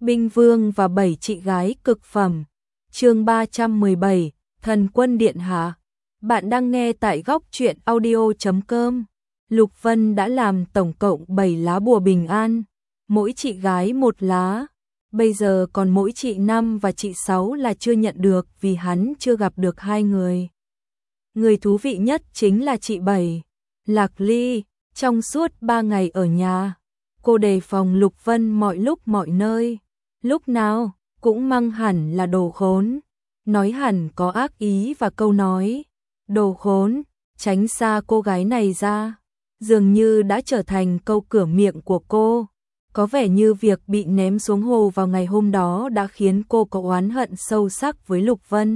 Binh Vương và 7 chị gái cực phẩm. Chương 317, Thần Quân Điện Hạ. Bạn đang nghe tại góc truyện audio.com. Lục Vân đã làm tổng cộng 7 lá bùa bình an, mỗi chị gái một lá. Bây giờ còn mỗi chị 5 và chị 6 là chưa nhận được vì hắn chưa gặp được hai người. Người thú vị nhất chính là chị 7, Lạc Ly. Trong suốt 3 ngày ở nhà, cô đề phòng Lục Vân mọi lúc mọi nơi. Lúc nào cũng mang hẳn là đồ khốn, nói hẳn có ác ý và câu nói đồ khốn, tránh xa cô gái này ra, dường như đã trở thành câu cửa miệng của cô. Có vẻ như việc bị ném xuống hồ vào ngày hôm đó đã khiến cô có oán hận sâu sắc với Lục Vân.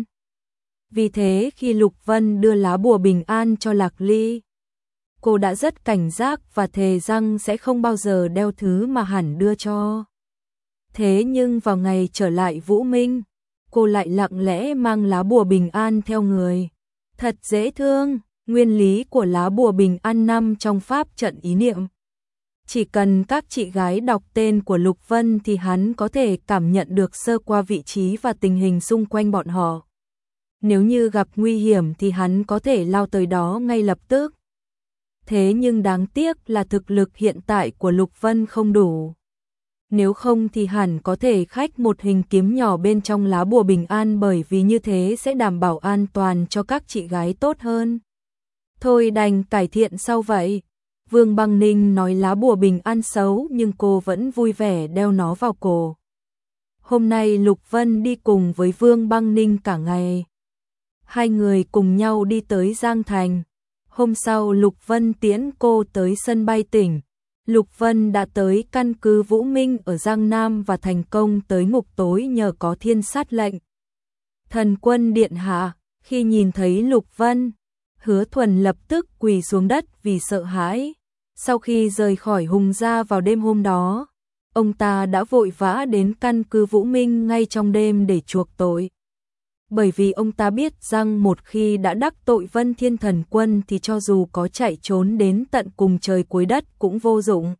Vì thế khi Lục Vân đưa lá bùa bình an cho Lạc Ly, cô đã rất cảnh giác và thề rằng sẽ không bao giờ đeo thứ mà hắn đưa cho. Thế nhưng vào ngày trở lại Vũ Minh, cô lại lặng lẽ mang lá bùa bình an theo người. Thật dễ thương, nguyên lý của lá bùa bình an nằm trong pháp trận ý niệm. Chỉ cần các chị gái đọc tên của Lục Vân thì hắn có thể cảm nhận được sơ qua vị trí và tình hình xung quanh bọn họ. Nếu như gặp nguy hiểm thì hắn có thể lao tới đó ngay lập tức. Thế nhưng đáng tiếc là thực lực hiện tại của Lục Vân không đủ. Nếu không thì hẳn có thể khách một hình kiếm nhỏ bên trong lá bùa bình an, bởi vì như thế sẽ đảm bảo an toàn cho các chị gái tốt hơn. Thôi đành cải thiện sau vậy. Vương Băng Ninh nói lá bùa bình an xấu nhưng cô vẫn vui vẻ đeo nó vào cổ. Hôm nay Lục Vân đi cùng với Vương Băng Ninh cả ngày. Hai người cùng nhau đi tới Giang Thành. Hôm sau Lục Vân tiễn cô tới sân bay tỉnh. Lục Vân đã tới căn cứ Vũ Minh ở Giang Nam và thành công tới ngục tối nhờ có thiên sát lệnh. Thần Quân Điện Hạ, khi nhìn thấy Lục Vân, Hứa Thuần lập tức quỳ xuống đất vì sợ hãi. Sau khi rời khỏi Hùng Gia vào đêm hôm đó, ông ta đã vội vã đến căn cứ Vũ Minh ngay trong đêm để chuộc tội. Bởi vì ông ta biết rằng một khi đã đắc tội Vân Thiên Thần Quân thì cho dù có chạy trốn đến tận cùng trời cuối đất cũng vô dụng.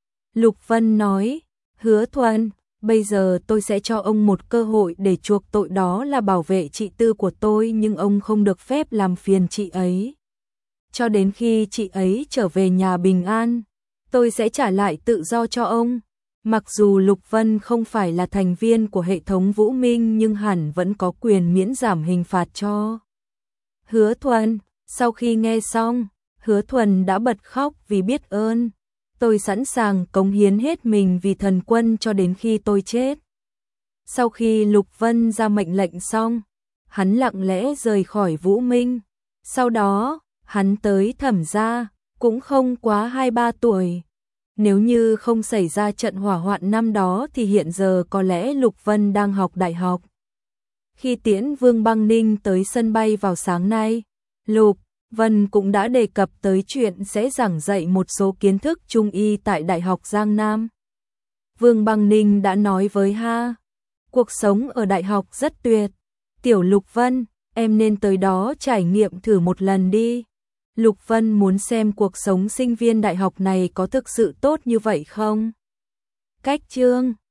Lục Vân nói, Hứa Thuần, bây giờ tôi sẽ cho ông một cơ hội để chuộc tội, đó là bảo vệ chị Tư của tôi, nhưng ông không được phép làm phiền chị ấy. Cho đến khi chị ấy trở về nhà bình an, tôi sẽ trả lại tự do cho ông. Mặc dù Lục Vân không phải là thành viên của hệ thống Vũ Minh nhưng hẳn vẫn có quyền miễn giảm hình phạt cho Hứa Thuần. Sau khi nghe xong, Hứa Thuần đã bật khóc vì biết ơn. Tôi sẵn sàng cống hiến hết mình vì thần quân cho đến khi tôi chết. Sau khi Lục Vân ra mệnh lệnh xong, hắn lặng lẽ rời khỏi Vũ Minh. Sau đó, hắn tới Thẩm gia, cũng không quá 2-3 tuổi. Nếu như không xảy ra trận hỏa hoạn năm đó thì hiện giờ có lẽ Lục Vân đang học đại học. Khi tiễn Vương Băng Ninh tới sân bay vào sáng nay, Lục Vân cũng đã đề cập tới chuyện sẽ giảng dạy một số kiến thức trung y tại Đại học Giang Nam. Vương Băng Ninh đã nói với cuộc sống ở đại học rất tuyệt. Tiểu Lục Vân, em nên tới đó trải nghiệm thử một lần đi. Lục Vân muốn xem cuộc sống sinh viên đại học này có thực sự tốt như vậy không? Cách chương